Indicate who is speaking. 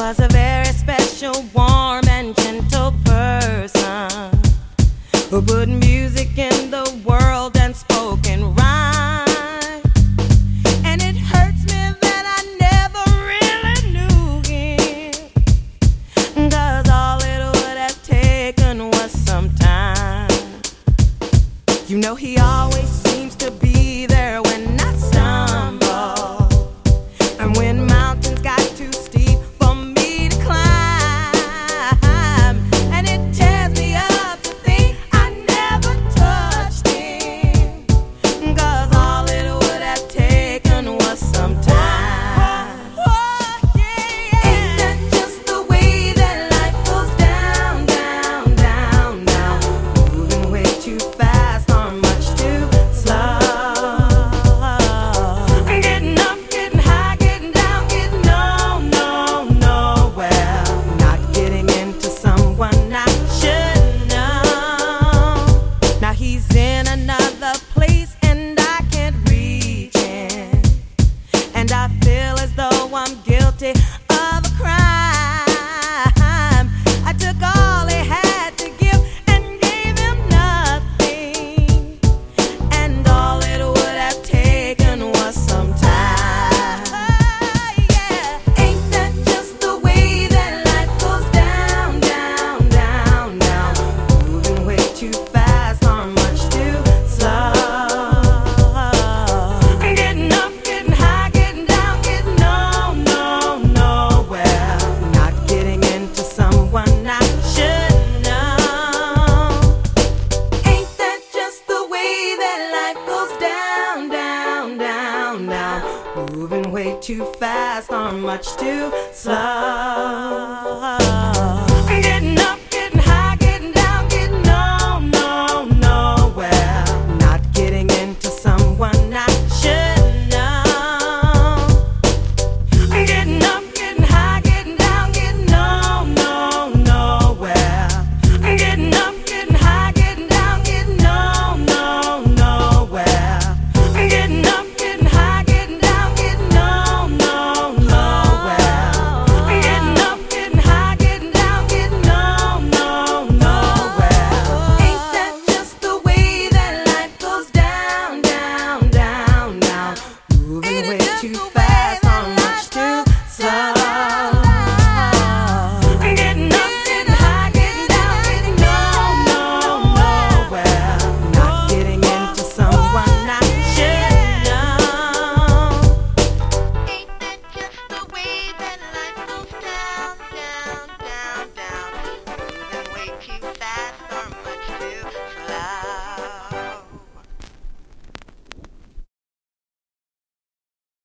Speaker 1: was a very special, warm and gentle person who put music in the world and spoke in rhyme. And it hurts me that I never really knew him, 'cause all it would have taken was some time. You know he always seems to be there when I stumble, and when mountains got too steep for me to climb. And it tears me up to think I never touched him, 'cause all it would have taken was some time. Ain't that just the way that life goes down, down, down, down, moving way too fast or much too slow? Getting up, getting high, getting down, getting nowhere, not getting into someone I should know. Now he's in another place and I can't reach him, and I feel as though I'm guilty of a crime. I took all he had to give and gave him nothing, and all it would have taken was some time. Yeah. Ain't that just the way that life goes down, down, down, down, moving way too fast or much too slow? Getting up, getting high, getting down, getting nowhere, not getting into someone I should know. Ain't that just the way that life goes down, down, down, down, moving way too fast or much too slow?